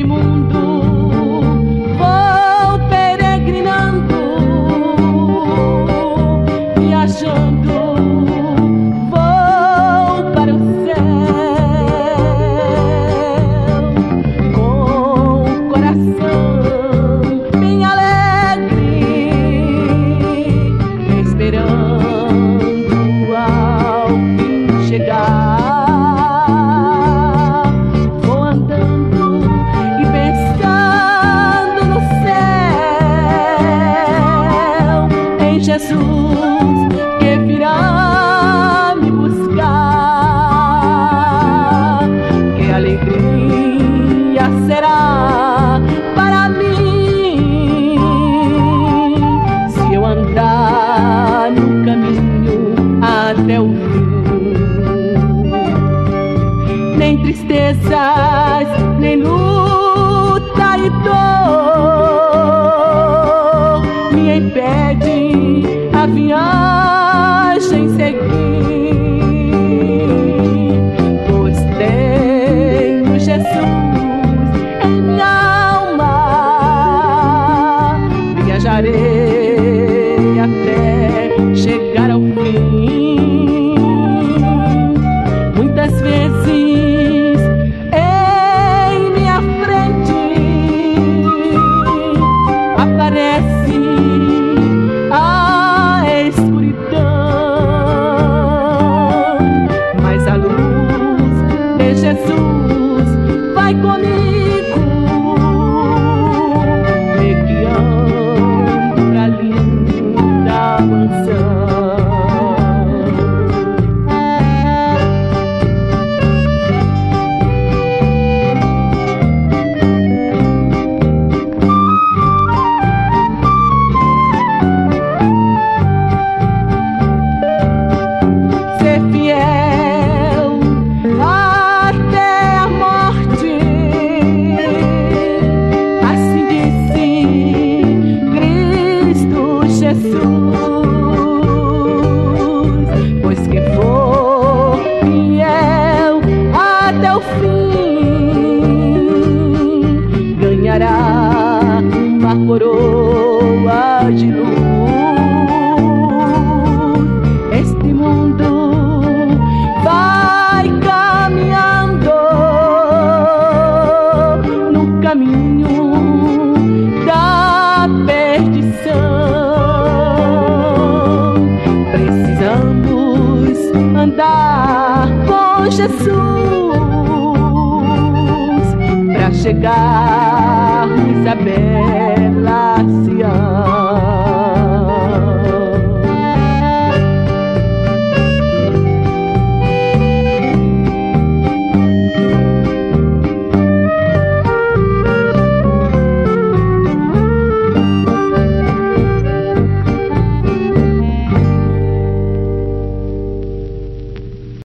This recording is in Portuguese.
mundo vou peregrinando, viajando, vou para o céu, com o coração bem alegre, esperando ao fim chegar. Jesus que virá me buscar, que alegria será para mim se eu andar no caminho até o fim. Nem tristezas, nem luta e dor me impede a viagem seguir, pois tenho Jesus em minha alma, viajarei até chegar ao fim. Muitas vezes em minha frente aparece Jesus vai comigo, me guiando pra linda mansão. Ser fiel pois quem for fiel até o fim ganhará uma coroa de luz. Este mundo vai caminhando no caminho da perdição. Precisamos andar com Jesus para chegarmos à bela Sião.